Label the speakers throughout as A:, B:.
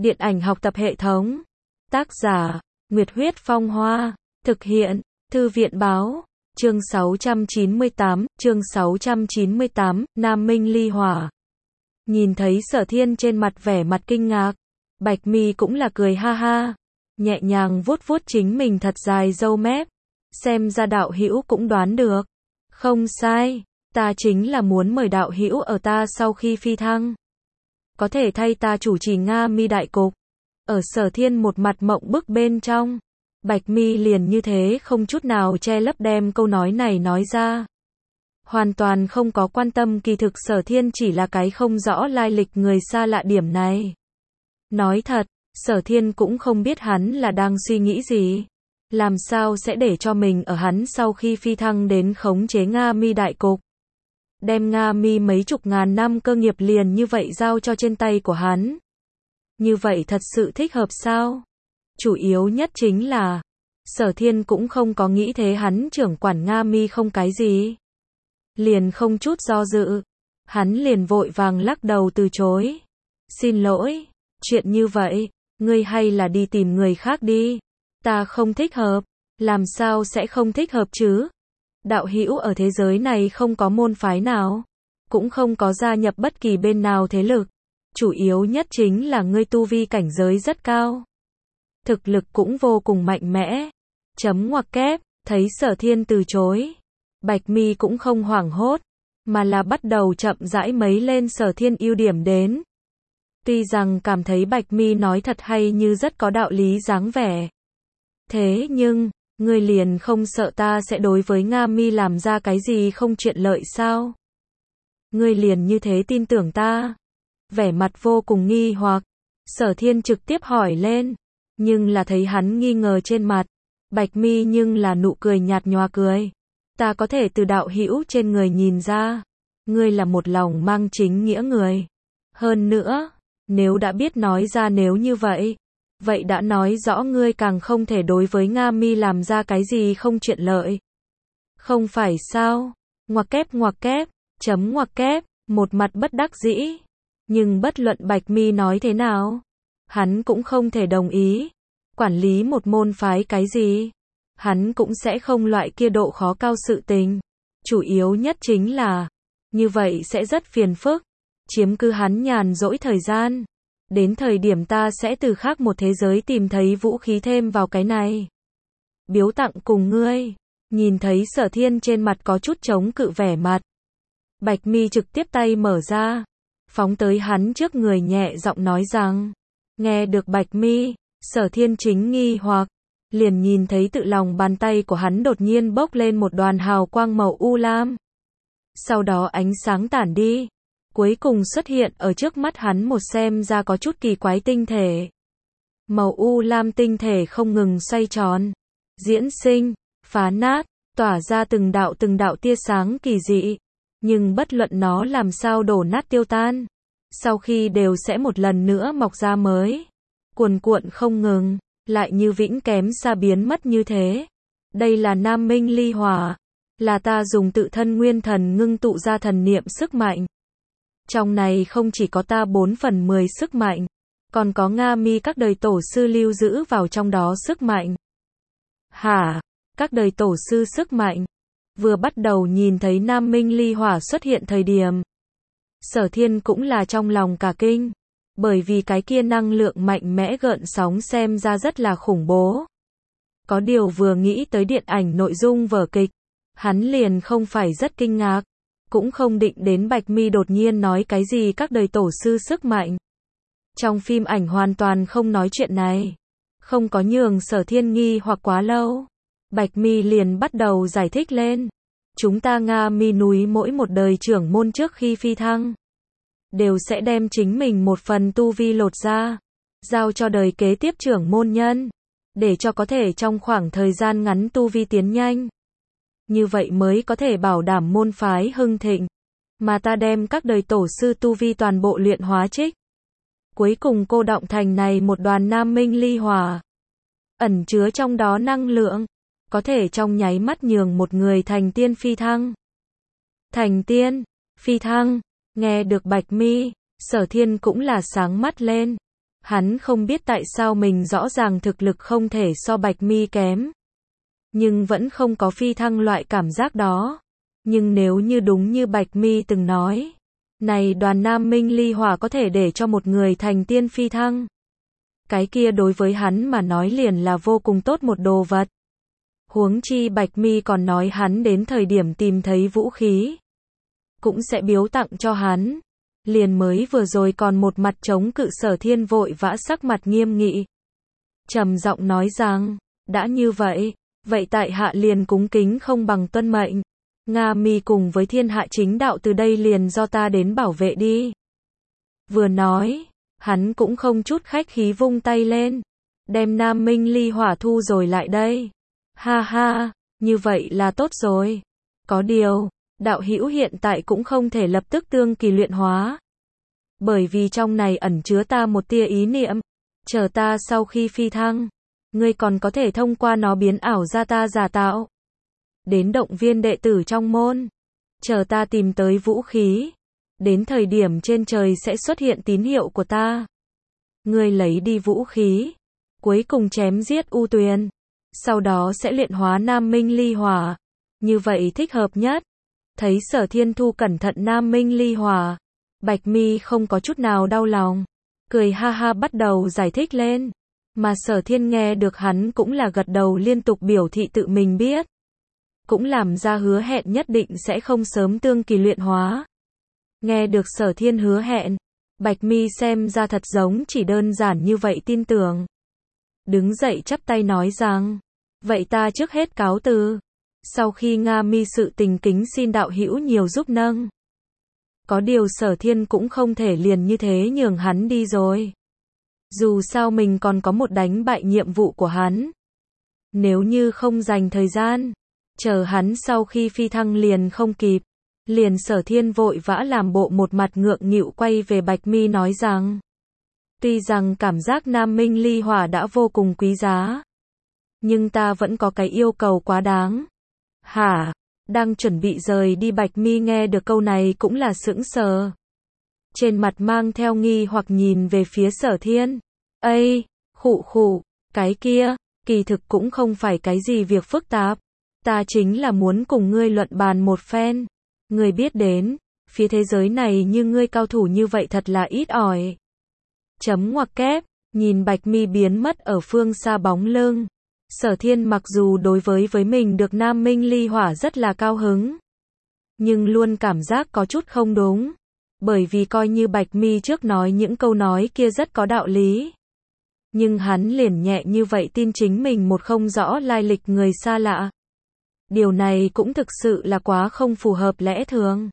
A: Điện ảnh học tập hệ thống. Tác giả, Nguyệt Huyết Phong Hoa. Thực hiện, Thư viện Báo. Chương 698, Nam Minh ly hỏa. Nhìn thấy Sở Thiên trên mặt vẻ mặt kinh ngạc, Bạch Mi cũng là cười ha ha, nhẹ nhàng vuốt vuốt chính mình thật dài râu mép. Xem ra đạo hữu cũng đoán được. Không sai, ta chính là muốn mời đạo hữu ở ta sau khi phi thăng, có thể thay ta chủ trì Nga Mi đại cục. Ở Sở Thiên một mặt mộng bức bên trong, Bạch Mi liền như thế không chút nào che lấp đem câu nói này nói ra. Hoàn toàn không có quan tâm kỳ thực Sở Thiên chỉ là cái không rõ lai lịch người xa lạ điểm này. Nói thật, Sở Thiên cũng không biết hắn là đang suy nghĩ gì. Làm sao sẽ để cho mình ở hắn sau khi phi thăng đến khống chế Nga Mi đại cục. Đem Nga Mi mấy chục ngàn năm cơ nghiệp liền như vậy giao cho trên tay của hắn. Như vậy thật sự thích hợp sao? Chủ yếu nhất chính là, Sở Thiên cũng không có nghĩ thế hắn trưởng quản Nga Mi không cái gì. Liền không chút do dự. Hắn liền vội vàng lắc đầu từ chối. Xin lỗi, chuyện như vậy, ngươi hay là đi tìm người khác đi. Ta không thích hợp. Làm sao sẽ không thích hợp chứ? Đạo hữu ở thế giới này không có môn phái nào, cũng không có gia nhập bất kỳ bên nào thế lực. Chủ yếu nhất chính là ngươi tu vi cảnh giới rất cao. Thực lực cũng vô cùng mạnh mẽ. Chấm ngoặc kép, thấy Sở Thiên từ chối. Bạch Mi cũng không hoảng hốt, mà là bắt đầu chậm rãi mấy lên Sở Thiên ưu điểm đến. Tuy rằng cảm thấy Bạch Mi nói thật hay như rất có đạo lý dáng vẻ. Thế nhưng, ngươi liền không sợ ta sẽ đối với Nga Mi làm ra cái gì không chuyện lợi sao? Ngươi liền như thế tin tưởng ta? Vẻ mặt vô cùng nghi hoặc, Sở Thiên trực tiếp hỏi lên, nhưng là thấy hắn nghi ngờ trên mặt, Bạch Mi nhưng là nụ cười nhạt nhòa cười. Ta có thể từ đạo hữu trên người nhìn ra, ngươi là một lòng mang chính nghĩa người. Hơn nữa, nếu đã biết nói ra nếu như vậy, vậy đã nói rõ ngươi càng không thể đối với Nga Mi làm ra cái gì không chuyện lợi. Không phải sao? Ngoặc kép, chấm ngoặc kép, một mặt bất đắc dĩ. Nhưng bất luận Bạch Mi nói thế nào, hắn cũng không thể đồng ý. Quản lý một môn phái cái gì, hắn cũng sẽ không loại kia độ khó cao sự tình. Chủ yếu nhất chính là, như vậy sẽ rất phiền phức, chiếm cứ hắn nhàn rỗi thời gian. Đến thời điểm ta sẽ từ khác một thế giới tìm thấy vũ khí thêm vào cái này. Biếu tặng cùng ngươi. Nhìn thấy Sở Thiên trên mặt có chút chống cự vẻ mặt, Bạch Mi trực tiếp tay mở ra, phóng tới hắn trước người nhẹ giọng nói rằng. Nghe được Bạch Mi, Sở Thiên chính nghi hoặc, liền nhìn thấy tự lòng bàn tay của hắn đột nhiên bốc lên một đoàn hào quang màu u lam. Sau đó ánh sáng tản đi, cuối cùng xuất hiện ở trước mắt hắn một xem ra có chút kỳ quái tinh thể. Màu u lam tinh thể không ngừng xoay tròn, diễn sinh, phá nát, tỏa ra từng đạo tia sáng kỳ dị. Nhưng bất luận nó làm sao đổ nát tiêu tan, sau khi đều sẽ một lần nữa mọc ra mới. Cuồn cuộn không ngừng, lại như vĩnh kém xa biến mất như thế. Đây là Nam Minh ly hỏa, là ta dùng tự thân nguyên thần ngưng tụ ra thần niệm sức mạnh. Trong này không chỉ có ta 4/10 sức mạnh, còn có Nga Mi các đời tổ sư lưu giữ vào trong đó sức mạnh. Hả? Các đời tổ sư sức mạnh? Vừa bắt đầu nhìn thấy Nam Minh ly hỏa xuất hiện thời điểm, Sở Thiên cũng là trong lòng cả kinh, bởi vì cái kia năng lượng mạnh mẽ gợn sóng xem ra rất là khủng bố. Có điều vừa nghĩ tới điện ảnh nội dung vở kịch, hắn liền không phải rất kinh ngạc, cũng không định đến Bạch Mi đột nhiên nói cái gì các đời tổ sư sức mạnh. Trong phim ảnh hoàn toàn không nói chuyện này, không có nhường Sở Thiên nghi hoặc quá lâu. Bạch Mi liền bắt đầu giải thích lên. Chúng ta Nga Mi núi mỗi một đời trưởng môn trước khi phi thăng, đều sẽ đem chính mình một phần tu vi lột ra, giao cho đời kế tiếp trưởng môn nhân, để cho có thể trong khoảng thời gian ngắn tu vi tiến nhanh. Như vậy mới có thể bảo đảm môn phái hưng thịnh, mà ta đem các đời tổ sư tu vi toàn bộ luyện hóa trích. Cuối cùng cô đọng thành này một đoàn Nam Minh ly hỏa, ẩn chứa trong đó năng lượng, có thể trong nháy mắt nhường một người thành tiên phi thăng. Thành tiên, phi thăng, nghe được Bạch Mi, Sở Thiên cũng là sáng mắt lên. Hắn không biết tại sao mình rõ ràng thực lực không thể so Bạch Mi kém. Nhưng vẫn không có phi thăng loại cảm giác đó. Nhưng nếu như đúng như Bạch Mi từng nói, này đoàn Nam Minh ly hỏa có thể để cho một người thành tiên phi thăng. Cái kia đối với hắn mà nói liền là vô cùng tốt một đồ vật. Huống chi Bạch Mi còn nói hắn đến thời điểm tìm thấy vũ khí, cũng sẽ biếu tặng cho hắn. Liền mới vừa rồi còn một mặt chống cự Sở Thiên vội vã sắc mặt nghiêm nghị. Trầm giọng nói rằng, đã như vậy, vậy tại hạ liền cúng kính không bằng tuân mệnh. Nga Mi cùng với thiên hạ chính đạo từ đây liền do ta đến bảo vệ đi. Vừa nói, hắn cũng không chút khách khí vung tay lên, đem Nam Minh ly hỏa thu rồi lại đây. Ha ha, như vậy là tốt rồi. Có điều, đạo hữu hiện tại cũng không thể lập tức tương kỳ luyện hóa. Bởi vì trong này ẩn chứa ta một tia ý niệm, chờ ta sau khi phi thăng, ngươi còn có thể thông qua nó biến ảo ra ta giả tạo. Đến động viên đệ tử trong môn, chờ ta tìm tới vũ khí, đến thời điểm trên trời sẽ xuất hiện tín hiệu của ta. Ngươi lấy đi vũ khí, cuối cùng chém giết U Tuyền, sau đó sẽ luyện hóa Nam Minh ly hỏa, như vậy thích hợp nhất. Thấy Sở Thiên thu cẩn thận Nam Minh ly hỏa, Bạch Mi không có chút nào đau lòng, cười ha ha bắt đầu giải thích lên, mà Sở Thiên nghe được hắn cũng là gật đầu liên tục biểu thị tự mình biết, cũng làm ra hứa hẹn nhất định sẽ không sớm tương kỳ luyện hóa. Nghe được Sở Thiên hứa hẹn, Bạch Mi xem ra thật giống chỉ đơn giản như vậy tin tưởng. Đứng dậy chắp tay nói rằng, vậy ta trước hết cáo từ. Sau khi Nga Mi sự tình kính xin đạo hữu nhiều giúp nâng. Có điều Sở Thiên cũng không thể liền như thế nhường hắn đi rồi. Dù sao mình còn có một đánh bại nhiệm vụ của hắn. Nếu như không dành thời gian, chờ hắn sau khi phi thăng liền không kịp. Liền Sở Thiên vội vã làm bộ một mặt ngượng nghịu quay về Bạch Mi nói rằng, tuy rằng cảm giác Nam Minh ly hỏa đã vô cùng quý giá, nhưng ta vẫn có cái yêu cầu quá đáng. Hả? Đang chuẩn bị rời đi Bạch Mi nghe được câu này cũng là sững sờ. Trên mặt mang theo nghi hoặc nhìn về phía Sở Thiên. Ây, khụ khụ, cái kia, kỳ thực cũng không phải cái gì việc phức tạp. Ta chính là muốn cùng ngươi luận bàn một phen. Ngươi biết đến, phía thế giới này như ngươi cao thủ như vậy thật là ít ỏi. Chấm ngoặc kép, nhìn Bạch Mi biến mất ở phương xa bóng lưng. Sở Thiên mặc dù đối với mình được Nam Minh ly hỏa rất là cao hứng, nhưng luôn cảm giác có chút không đúng. Bởi vì coi như Bạch Mi trước nói những câu nói kia rất có đạo lý, nhưng hắn liền nhẹ như vậy tin chính mình một không rõ lai lịch người xa lạ. Điều này cũng thực sự là quá không phù hợp lẽ thường.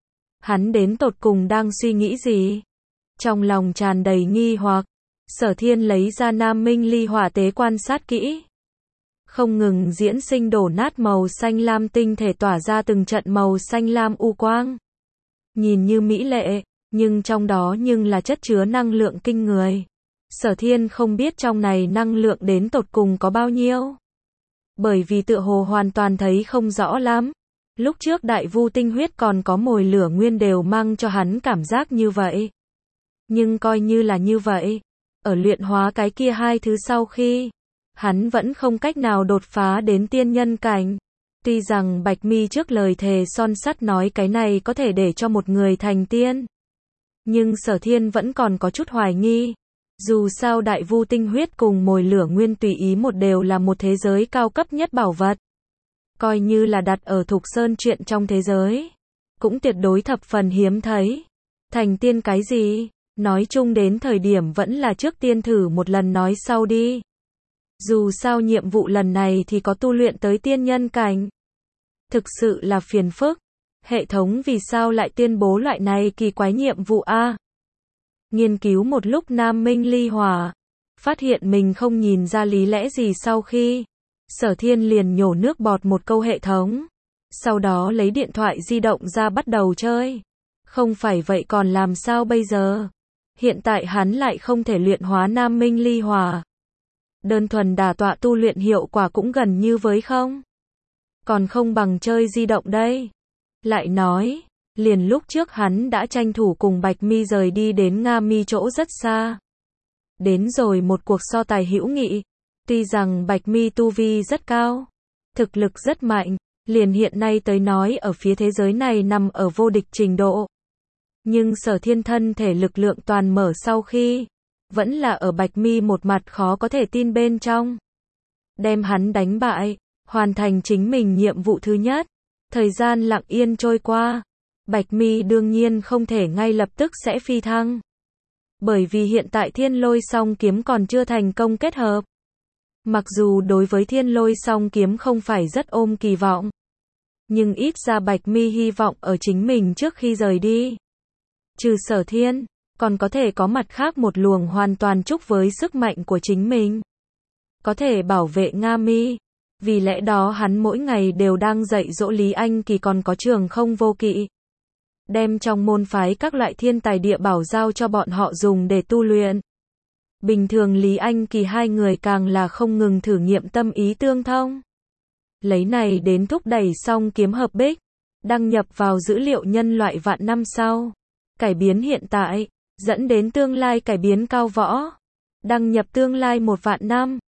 A: Hắn đến tột cùng đang suy nghĩ gì? Trong lòng tràn đầy nghi hoặc, Sở Thiên lấy ra Nam Minh ly hỏa tế quan sát kỹ. Không ngừng diễn sinh đổ nát màu xanh lam tinh thể tỏa ra từng trận màu xanh lam u quang. Nhìn như mỹ lệ, nhưng trong đó nhưng là chất chứa năng lượng kinh người. Sở Thiên không biết trong này năng lượng đến tột cùng có bao nhiêu. Bởi vì tựa hồ hoàn toàn thấy không rõ lắm. Lúc trước đại vu tinh huyết còn có mồi lửa nguyên đều mang cho hắn cảm giác như vậy. Nhưng coi như là như vậy, ở luyện hóa cái kia hai thứ sau khi, hắn vẫn không cách nào đột phá đến tiên nhân cảnh. Tuy rằng Bạch Mi trước lời thề son sắt nói cái này có thể để cho một người thành tiên, nhưng Sở Thiên vẫn còn có chút hoài nghi. Dù sao đại vu tinh huyết cùng mồi lửa nguyên tùy ý một đều là một thế giới cao cấp nhất bảo vật. Coi như là đặt ở Thục Sơn chuyện trong thế giới, cũng tuyệt đối thập phần hiếm thấy. Thành tiên cái gì? Nói chung đến thời điểm vẫn là trước tiên thử một lần nói sau đi. Dù sao nhiệm vụ lần này thì có tu luyện tới tiên nhân cảnh. Thực sự là phiền phức. Hệ thống vì sao lại tuyên bố loại này kỳ quái nhiệm vụ a? Nghiên cứu một lúc Nam Minh ly hỏa, phát hiện mình không nhìn ra lý lẽ gì sau khi, Sở Thiên liền nhổ nước bọt một câu hệ thống. Sau đó lấy điện thoại di động ra bắt đầu chơi. Không phải vậy còn làm sao bây giờ? Hiện tại hắn lại không thể luyện hóa Nam Minh ly hỏa. Đơn thuần đả tọa tu luyện hiệu quả cũng gần như với không. Còn không bằng chơi di động đây. Lại nói, liền lúc trước hắn đã tranh thủ cùng Bạch Mi rời đi đến Nga Mi chỗ rất xa. Đến rồi một cuộc so tài hữu nghị. Tuy rằng Bạch Mi tu vi rất cao, thực lực rất mạnh, liền hiện nay tới nói ở phía thế giới này nằm ở vô địch trình độ. Nhưng Sở Thiên thân thể lực lượng toàn mở sau khi, vẫn là ở Bạch Mi một mặt khó có thể tin bên trong. Đem hắn đánh bại, hoàn thành chính mình nhiệm vụ thứ nhất. Thời gian lặng yên trôi qua, Bạch Mi đương nhiên không thể ngay lập tức sẽ phi thăng. Bởi vì hiện tại Thiên Lôi Song Kiếm còn chưa thành công kết hợp. Mặc dù đối với Thiên Lôi Song Kiếm không phải rất ôm kỳ vọng, nhưng ít ra Bạch Mi hy vọng ở chính mình trước khi rời đi. Trừ Sở Thiên, còn có thể có mặt khác một luồng hoàn toàn chúc với sức mạnh của chính mình. Có thể bảo vệ Nga Mi. Vì lẽ đó hắn mỗi ngày đều đang dạy dỗ Lý Anh Kỳ còn có Trường Không Vô Kỵ. Đem trong môn phái các loại thiên tài địa bảo giao cho bọn họ dùng để tu luyện. Bình thường Lý Anh Kỳ hai người càng là không ngừng thử nghiệm tâm ý tương thông. Lấy này đến thúc đẩy song kiếm hợp bích, đăng nhập vào dữ liệu nhân loại vạn năm sau. Cải biến hiện tại, dẫn đến tương lai cải biến cao võ. Đăng nhập tương lai 1 vạn năm.